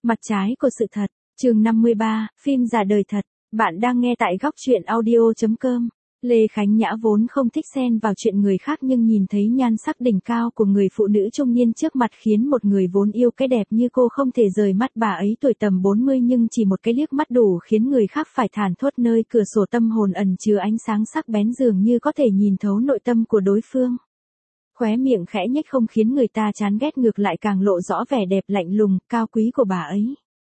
Mặt trái của sự thật, chương 53, phim giả đời thật. Bạn đang nghe tại góc truyện audio.com. Lê Khánh Nhã vốn không thích xen vào chuyện người khác nhưng nhìn thấy nhan sắc đỉnh cao của người phụ nữ trung niên trước mặt khiến một người vốn yêu cái đẹp như cô không thể rời mắt bà ấy. Tuổi tầm 40 nhưng chỉ một cái liếc mắt đủ khiến người khác phải thản thốt, nơi cửa sổ tâm hồn ẩn chứa ánh sáng sắc bén dường như có thể nhìn thấu nội tâm của đối phương. Khóe miệng khẽ nhếch không khiến người ta chán ghét, ngược lại càng lộ rõ vẻ đẹp lạnh lùng, cao quý của bà ấy.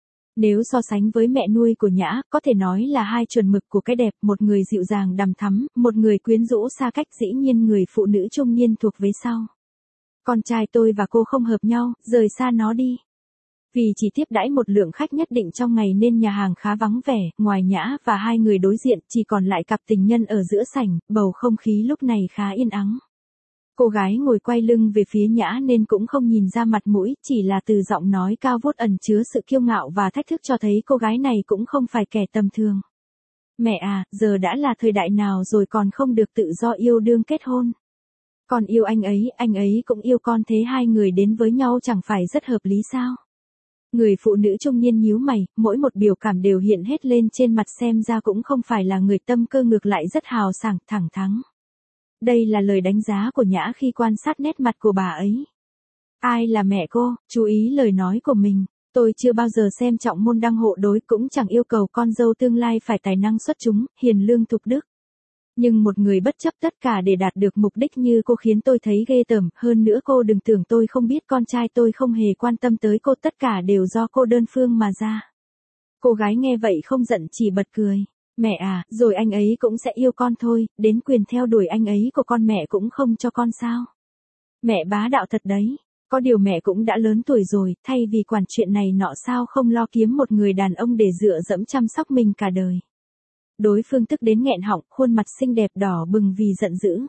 Nếu so sánh với mẹ nuôi của Nhã, có thể nói là hai chuẩn mực của cái đẹp, một người dịu dàng đằm thắm, một người quyến rũ xa cách. Dĩ nhiên người phụ nữ trung niên thuộc về sau. Con trai tôi và cô không hợp nhau, rời xa nó đi. Vì chỉ tiếp đãi một lượng khách nhất định trong ngày nên nhà hàng khá vắng vẻ, ngoài Nhã và hai người đối diện, chỉ còn lại cặp tình nhân ở giữa sảnh, bầu không khí lúc này khá yên ắng. Cô gái ngồi quay lưng về phía Nhã nên cũng không nhìn ra mặt mũi, chỉ là từ giọng nói cao vút ẩn chứa sự kiêu ngạo và thách thức cho thấy cô gái này cũng không phải kẻ tầm thường. Mẹ à, giờ đã là thời đại nào rồi còn không được tự do yêu đương kết hôn. Con yêu anh ấy cũng yêu con, thế hai người đến với nhau chẳng phải rất hợp lý sao? Người phụ nữ trung niên nhíu mày, mỗi một biểu cảm đều hiện hết lên trên mặt, xem ra cũng không phải là người tâm cơ, ngược lại rất hào sảng, thẳng thắn. Đây là lời đánh giá của Nhã khi quan sát nét mặt của bà ấy. Ai là mẹ cô, chú ý lời nói của mình. Tôi chưa bao giờ xem trọng môn đăng hộ đối, cũng chẳng yêu cầu con dâu tương lai phải tài năng xuất chúng, hiền lương thục đức. Nhưng một người bất chấp tất cả để đạt được mục đích như cô khiến tôi thấy ghê tởm. Hơn nữa cô đừng tưởng tôi không biết con trai tôi không hề quan tâm tới cô, tất cả đều do cô đơn phương mà ra. Cô gái nghe vậy không giận chỉ bật cười. Mẹ à, rồi anh ấy cũng sẽ yêu con thôi, đến quyền theo đuổi anh ấy của con mẹ cũng không cho con sao? Mẹ bá đạo thật đấy, có điều mẹ cũng đã lớn tuổi rồi, thay vì quản chuyện này nọ sao không lo kiếm một người đàn ông để dựa dẫm chăm sóc mình cả đời. Đối phương tức đến nghẹn họng, khuôn mặt xinh đẹp đỏ bừng vì giận dữ.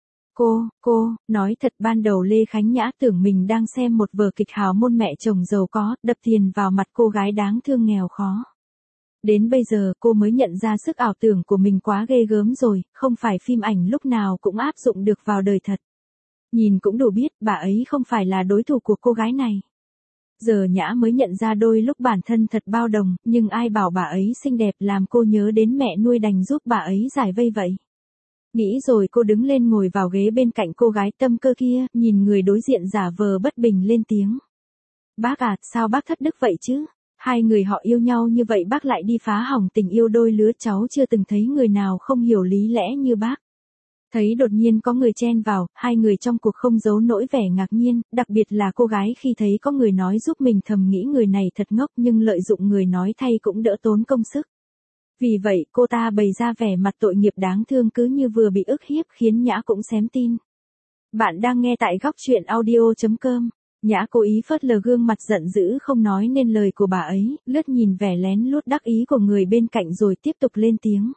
Cô, nói thật ban đầu Lê Khánh Nhã tưởng mình đang xem một vở kịch hào môn mẹ chồng giàu có, đập tiền vào mặt cô gái đáng thương nghèo khó. Đến bây giờ cô mới nhận ra sức ảo tưởng của mình quá ghê gớm rồi, không phải phim ảnh lúc nào cũng áp dụng được vào đời thật. Nhìn cũng đủ biết bà ấy không phải là đối thủ của cô gái này. Giờ Nhã mới nhận ra đôi lúc bản thân thật bao đồng, nhưng ai bảo bà ấy xinh đẹp làm cô nhớ đến mẹ nuôi đành giúp bà ấy giải vây vậy. Nghĩ rồi cô đứng lên ngồi vào ghế bên cạnh cô gái tâm cơ kia, nhìn người đối diện giả vờ bất bình lên tiếng. Bác à, sao bác thất đức vậy chứ? Hai người họ yêu nhau như vậy bác lại đi phá hỏng tình yêu đôi lứa, cháu chưa từng thấy người nào không hiểu lý lẽ như bác. Thấy đột nhiên có người chen vào, hai người trong cuộc không giấu nỗi vẻ ngạc nhiên, đặc biệt là cô gái khi thấy có người nói giúp mình thầm nghĩ người này thật ngốc, nhưng lợi dụng người nói thay cũng đỡ tốn công sức. Vì vậy cô ta bày ra vẻ mặt tội nghiệp đáng thương cứ như vừa bị ức hiếp, khiến Nhã cũng xém tin. Bạn đang nghe tại góc truyện audio.com. Nhã cố ý phớt lờ gương mặt giận dữ không nói nên lời của bà ấy, lướt nhìn vẻ lén lút đắc ý của người bên cạnh rồi tiếp tục lên tiếng.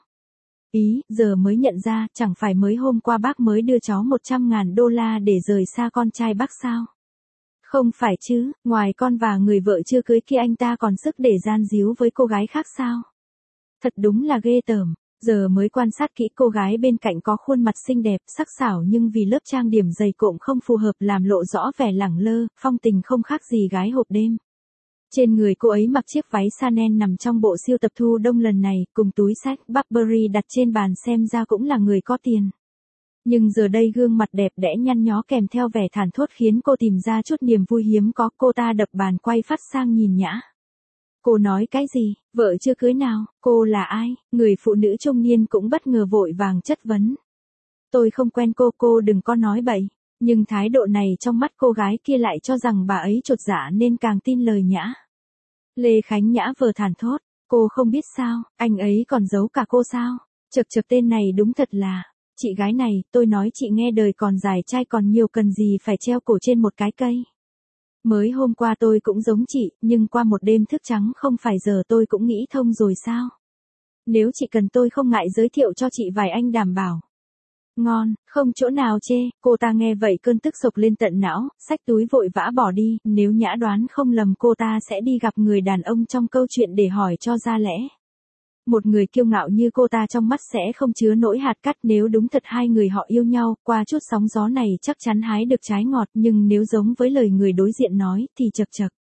Giờ mới nhận ra, chẳng phải mới hôm qua bác mới đưa cháu 100.000 đô la để rời xa con trai bác sao? Không phải chứ, ngoài con và người vợ chưa cưới kia anh ta còn sức để gian díu với cô gái khác sao? Thật đúng là ghê tởm. Giờ mới quan sát kỹ, cô gái bên cạnh có khuôn mặt xinh đẹp, sắc sảo nhưng vì lớp trang điểm dày cộm không phù hợp làm lộ rõ vẻ lẳng lơ, phong tình không khác gì gái hộp đêm. Trên người cô ấy mặc chiếc váy Chanel nằm trong bộ siêu tập thu đông lần này, cùng túi xách Burberry đặt trên bàn, xem ra cũng là người có tiền. Nhưng giờ đây gương mặt đẹp đẽ nhăn nhó kèm theo vẻ thản thốt khiến cô tìm ra chút niềm vui hiếm có. Cô ta đập bàn quay phát sang nhìn Nhã. Cô nói cái gì, vợ chưa cưới nào, cô là ai? Người phụ nữ trung niên cũng bất ngờ vội vàng chất vấn. Tôi không quen cô đừng có nói bậy. Nhưng thái độ này trong mắt cô gái kia lại cho rằng bà ấy chột dạ nên càng tin lời Nhã. Lê Khánh Nhã vờ thản thốt, cô không biết sao, anh ấy còn giấu cả cô sao? Chật tên này đúng thật là, chị gái này, tôi nói chị nghe, đời còn dài, trai còn nhiều, cần gì phải treo cổ trên một cái cây. Mới hôm qua tôi cũng giống chị, nhưng qua một đêm thức trắng không phải giờ tôi cũng nghĩ thông rồi sao? Nếu chị cần tôi không ngại giới thiệu cho chị vài anh đảm bảo. Ngon, không chỗ nào chê. Cô ta nghe vậy cơn tức sộc lên tận não, xách túi vội vã bỏ đi. Nếu Nhã đoán không lầm cô ta sẽ đi gặp người đàn ông trong câu chuyện để hỏi cho ra lẽ. Một người kiêu ngạo như cô ta trong mắt sẽ không chứa nỗi hạt cát. Nếu đúng thật hai người họ yêu nhau, qua chút sóng gió này chắc chắn hái được trái ngọt. Nhưng nếu giống với lời người đối diện nói thì chật chật.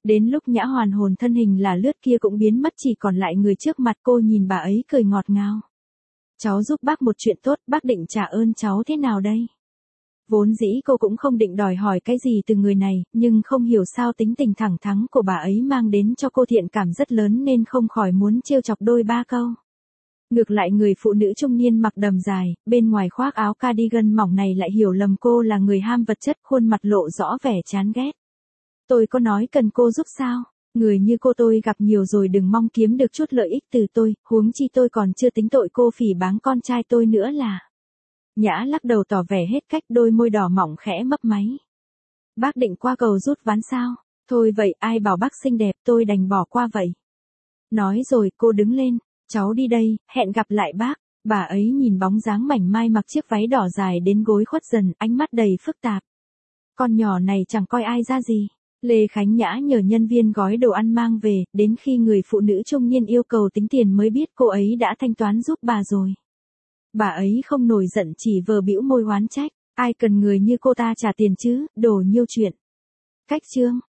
Đến lúc Nhã hoàn hồn thân hình là lướt kia cũng biến mất, chỉ còn lại người trước mặt cô, nhìn bà ấy cười ngọt ngào. Cháu giúp bác một chuyện tốt, bác định trả ơn cháu thế nào đây? Vốn dĩ cô cũng không định đòi hỏi cái gì từ người này, nhưng không hiểu sao tính tình thẳng thắn của bà ấy mang đến cho cô thiện cảm rất lớn nên không khỏi muốn trêu chọc đôi ba câu. Ngược lại người phụ nữ trung niên mặc đầm dài, bên ngoài khoác áo cardigan mỏng này lại hiểu lầm cô là người ham vật chất, khuôn mặt lộ rõ vẻ chán ghét. Tôi có nói cần cô giúp sao? Người như cô tôi gặp nhiều rồi, đừng mong kiếm được chút lợi ích từ tôi, huống chi tôi còn chưa tính tội cô phỉ báng con trai tôi nữa là. Nhã lắc đầu tỏ vẻ hết cách, đôi môi đỏ mỏng khẽ mấp máy. Bác định qua cầu rút ván sao? Thôi vậy, ai bảo bác xinh đẹp, tôi đành bỏ qua vậy. Nói rồi cô đứng lên, cháu đi đây, hẹn gặp lại bác. Bà ấy nhìn bóng dáng mảnh mai mặc chiếc váy đỏ dài đến gối khuất dần, ánh mắt đầy phức tạp. Con nhỏ này chẳng coi ai ra gì. Lê Khánh Nhã nhờ nhân viên gói đồ ăn mang về, đến khi người phụ nữ trung niên yêu cầu tính tiền mới biết cô ấy đã thanh toán giúp bà rồi. Bà ấy không nổi giận, chỉ vờ bĩu môi oán trách, ai cần người như cô ta trả tiền chứ, đồ nhiêu chuyện. Cách chương